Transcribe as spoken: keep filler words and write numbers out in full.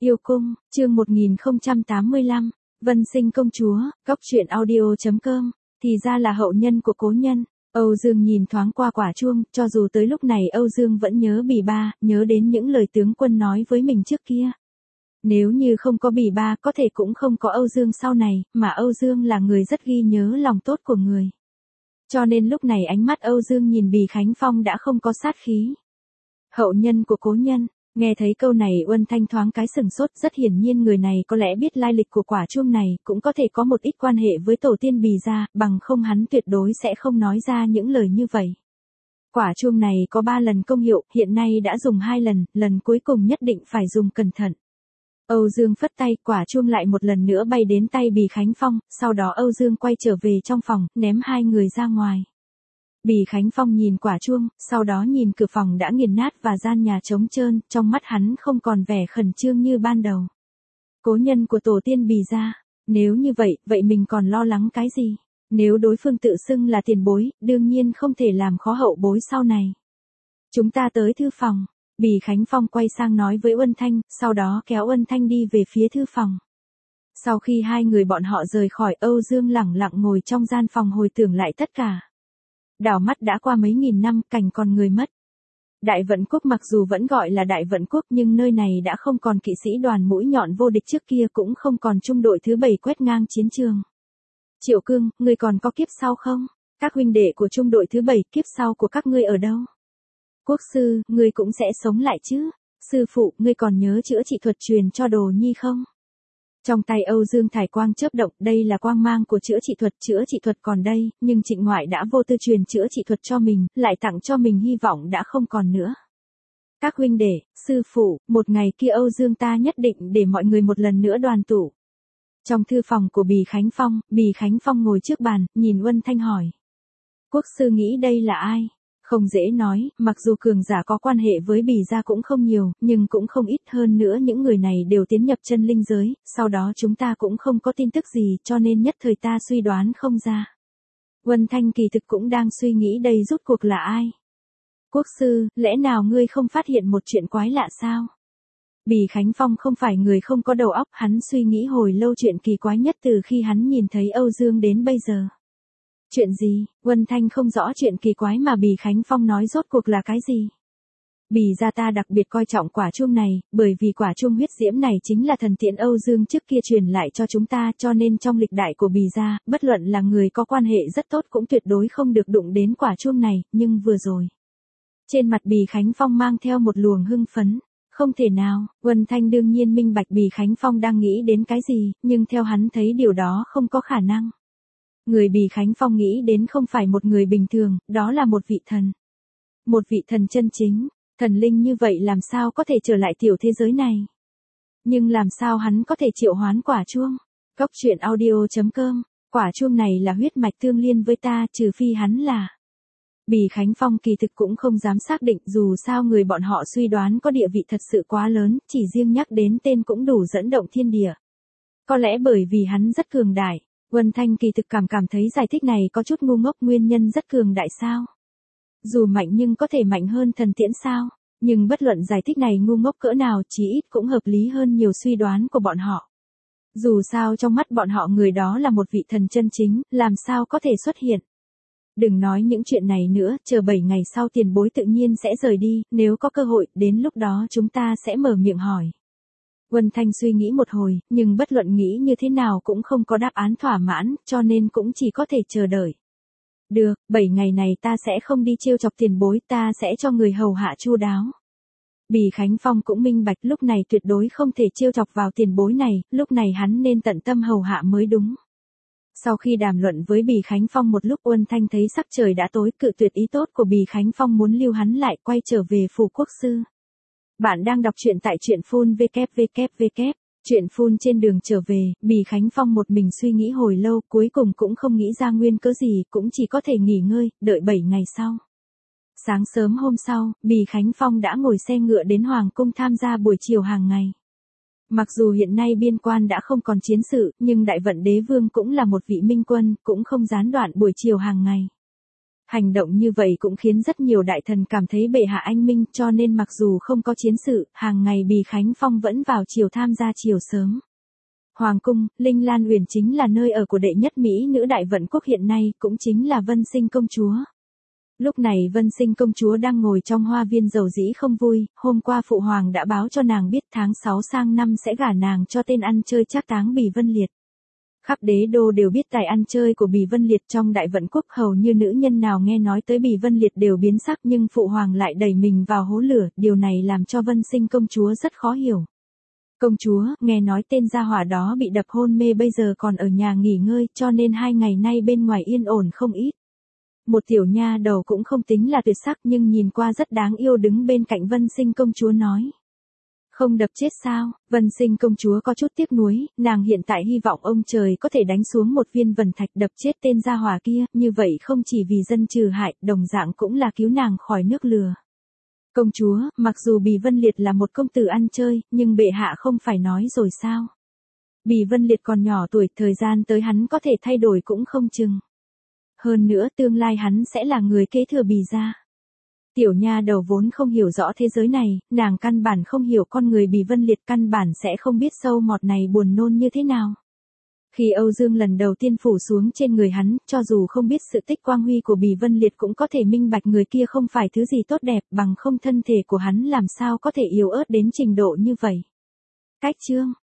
Yêu cung, chương một nghìn không trăm tám mươi lăm, Vân Sinh công chúa, góc truyện audio.com, thì ra là hậu nhân của cố nhân. Âu Dương nhìn thoáng qua quả chuông, cho dù tới lúc này Âu Dương vẫn nhớ Bỉ Ba, nhớ đến những lời tướng quân nói với mình trước kia. Nếu như không có Bỉ Ba có thể cũng không có Âu Dương sau này, mà Âu Dương là người rất ghi nhớ lòng tốt của người. Cho nên lúc này ánh mắt Âu Dương nhìn Bỉ Khánh Phong đã không có sát khí. Hậu nhân của cố nhân. Nghe thấy câu này Uân Thanh thoáng cái sừng sốt, rất hiển nhiên người này có lẽ biết lai lịch của quả chuông này, cũng có thể có một ít quan hệ với tổ tiên Bỉ gia, bằng không hắn tuyệt đối sẽ không nói ra những lời như vậy. Quả chuông này có ba lần công hiệu, hiện nay đã dùng hai lần, lần cuối cùng nhất định phải dùng cẩn thận. Âu Dương phất tay, quả chuông lại một lần nữa bay đến tay Bỉ Khánh Phong, sau đó Âu Dương quay trở về trong phòng, ném hai người ra ngoài. Bỉ Khánh Phong nhìn quả chuông, sau đó nhìn cửa phòng đã nghiền nát và gian nhà trống trơn, trong mắt hắn không còn vẻ khẩn trương như ban đầu. Cố nhân của tổ tiên Bỉ gia, nếu như vậy, vậy mình còn lo lắng cái gì? Nếu đối phương tự xưng là tiền bối, đương nhiên không thể làm khó hậu bối sau này. Chúng ta tới thư phòng. Bỉ Khánh Phong quay sang nói với Uân Thanh, sau đó kéo Uân Thanh đi về phía thư phòng. Sau khi hai người bọn họ rời khỏi, Âu Dương lẳng lặng ngồi trong gian phòng hồi tưởng lại tất cả. Đảo mắt đã qua mấy nghìn năm, cảnh còn người mất. Đại Vận Quốc mặc dù vẫn gọi là Đại Vận Quốc nhưng nơi này đã không còn kỵ sĩ đoàn mũi nhọn vô địch trước kia, cũng không còn trung đội thứ bảy quét ngang chiến trường. Triệu Cương, ngươi còn có kiếp sau không? Các huynh đệ của trung đội thứ bảy, kiếp sau của các ngươi ở đâu? Quốc sư, ngươi cũng sẽ sống lại chứ? Sư phụ, ngươi còn nhớ chữa trị thuật truyền cho Đồ Nhi không? Trong tay Âu Dương thải quang chớp động, đây là quang mang của chữa trị thuật, chữa trị thuật còn đây, nhưng Trịnh Ngoại đã vô tư truyền chữa trị thuật cho mình, lại tặng cho mình hy vọng đã không còn nữa. Các huynh đệ, sư phụ, một ngày kia Âu Dương ta nhất định để mọi người một lần nữa đoàn tụ. Trong thư phòng của Bỉ Khánh Phong, Bỉ Khánh Phong ngồi trước bàn, nhìn Uân Thanh hỏi. Quốc sư nghĩ đây là ai? Không dễ nói, mặc dù cường giả có quan hệ với Bỉ gia cũng không nhiều, nhưng cũng không ít, hơn nữa những người này đều tiến nhập chân linh giới, sau đó chúng ta cũng không có tin tức gì, cho nên nhất thời ta suy đoán không ra. Uân Thanh kỳ thực cũng đang suy nghĩ đây rốt cuộc là ai. Quốc sư, lẽ nào ngươi không phát hiện một chuyện quái lạ sao? Bỉ Khánh Phong không phải người không có đầu óc, hắn suy nghĩ hồi lâu chuyện kỳ quái nhất từ khi hắn nhìn thấy Âu Dương đến bây giờ. Chuyện gì? Uân Thanh không rõ chuyện kỳ quái mà Bỉ Khánh Phong nói rốt cuộc là cái gì. Bỉ gia ta đặc biệt coi trọng quả chuông này, bởi vì quả chuông huyết diễm này chính là thần tiễn Âu Dương trước kia truyền lại cho chúng ta, cho nên trong lịch đại của Bỉ gia, bất luận là người có quan hệ rất tốt cũng tuyệt đối không được đụng đến quả chuông này, nhưng vừa rồi. Trên mặt Bỉ Khánh Phong mang theo một luồng hưng phấn. Không thể nào, Uân Thanh đương nhiên minh bạch Bỉ Khánh Phong đang nghĩ đến cái gì, nhưng theo hắn thấy điều đó không có khả năng. Người Bỉ Khánh Phong nghĩ đến không phải một người bình thường, đó là một vị thần. Một vị thần chân chính, thần linh như vậy làm sao có thể trở lại tiểu thế giới này. Nhưng làm sao hắn có thể triệu hoán quả chuông? Góc truyện audio.com, quả chuông này là huyết mạch tương liên với ta, trừ phi hắn là. Bỉ Khánh Phong kỳ thực cũng không dám xác định, dù sao người bọn họ suy đoán có địa vị thật sự quá lớn, chỉ riêng nhắc đến tên cũng đủ dẫn động thiên địa. Có lẽ bởi vì hắn rất cường đại. Uân Thanh kỳ thực cảm cảm thấy giải thích này có chút ngu ngốc, nguyên nhân rất cường đại sao? Dù mạnh nhưng có thể mạnh hơn thần tiễn sao? Nhưng bất luận giải thích này ngu ngốc cỡ nào, chí ít cũng hợp lý hơn nhiều suy đoán của bọn họ. Dù sao trong mắt bọn họ người đó là một vị thần chân chính, làm sao có thể xuất hiện? Đừng nói những chuyện này nữa, chờ bảy ngày sau tiền bối tự nhiên sẽ rời đi, nếu có cơ hội, đến lúc đó chúng ta sẽ mở miệng hỏi. Uân Thanh suy nghĩ một hồi, nhưng bất luận nghĩ như thế nào cũng không có đáp án thỏa mãn, cho nên cũng chỉ có thể chờ đợi. Được, bảy ngày này ta sẽ không đi trêu chọc tiền bối, ta sẽ cho người hầu hạ chu đáo. Bỉ Khánh Phong cũng minh bạch lúc này tuyệt đối không thể trêu chọc vào tiền bối này, lúc này hắn nên tận tâm hầu hạ mới đúng. Sau khi đàm luận với Bỉ Khánh Phong một lúc, Uân Thanh thấy sắc trời đã tối, cự tuyệt ý tốt của Bỉ Khánh Phong muốn lưu hắn lại, quay trở về phủ quốc sư. Bạn đang đọc truyện tại truyện phun vê kép vê kép vê kép. Truyện phun trên đường trở về, Bỉ Khánh Phong một mình suy nghĩ hồi lâu, cuối cùng cũng không nghĩ ra nguyên cớ gì, cũng chỉ có thể nghỉ ngơi, đợi bảy ngày sau. Sáng sớm hôm sau, Bỉ Khánh Phong đã ngồi xe ngựa đến Hoàng cung tham gia buổi chiều hàng ngày. Mặc dù hiện nay biên quan đã không còn chiến sự, nhưng Đại Vận Đế Vương cũng là một vị minh quân, cũng không gián đoạn buổi chiều hàng ngày. Hành động như vậy cũng khiến rất nhiều đại thần cảm thấy bệ hạ anh minh, cho nên mặc dù không có chiến sự, hàng ngày Bì Khánh Phong vẫn vào triều tham gia triều sớm. Hoàng cung, Linh Lan Uyển chính là nơi ở của đệ nhất Mỹ nữ Đại Vận Quốc hiện nay, cũng chính là Vân Sinh công chúa. Lúc này Vân Sinh công chúa đang ngồi trong hoa viên dầu dĩ không vui, hôm qua phụ hoàng đã báo cho nàng biết tháng sáu sang năm sẽ gả nàng cho tên ăn chơi trác táng Bì Vân Liệt. Khắp đế đô đều biết tài ăn chơi của Bì Vân Liệt, trong Đại Vận Quốc hầu như nữ nhân nào nghe nói tới Bì Vân Liệt đều biến sắc, nhưng phụ hoàng lại đẩy mình vào hố lửa, điều này làm cho Vân Sinh công chúa rất khó hiểu. Công chúa, nghe nói tên gia hỏa đó bị đập hôn mê bây giờ còn ở nhà nghỉ ngơi, cho nên hai ngày nay bên ngoài yên ổn không ít. Một tiểu nha đầu cũng không tính là tuyệt sắc nhưng nhìn qua rất đáng yêu đứng bên cạnh Vân Sinh công chúa nói. Không đập chết sao? Vân Sinh công chúa có chút tiếc nuối, nàng hiện tại hy vọng ông trời có thể đánh xuống một viên vần thạch đập chết tên gia hỏa kia, như vậy không chỉ vì dân trừ hại, đồng dạng cũng là cứu nàng khỏi nước lừa. Công chúa, mặc dù Bì Vân Liệt là một công tử ăn chơi, nhưng bệ hạ không phải nói rồi sao? Bì Vân Liệt còn nhỏ tuổi, thời gian tới hắn có thể thay đổi cũng không chừng. Hơn nữa tương lai hắn sẽ là người kế thừa Bì gia. Tiểu nha đầu vốn không hiểu rõ thế giới này, nàng căn bản không hiểu con người Bì Vân Liệt, căn bản sẽ không biết sâu mọt này buồn nôn như thế nào. Khi Âu Dương lần đầu tiên phủ xuống trên người hắn, cho dù không biết sự tích quang huy của Bì Vân Liệt cũng có thể minh bạch người kia không phải thứ gì tốt đẹp, bằng không thân thể của hắn làm sao có thể yếu ớt đến trình độ như vậy. Cách chương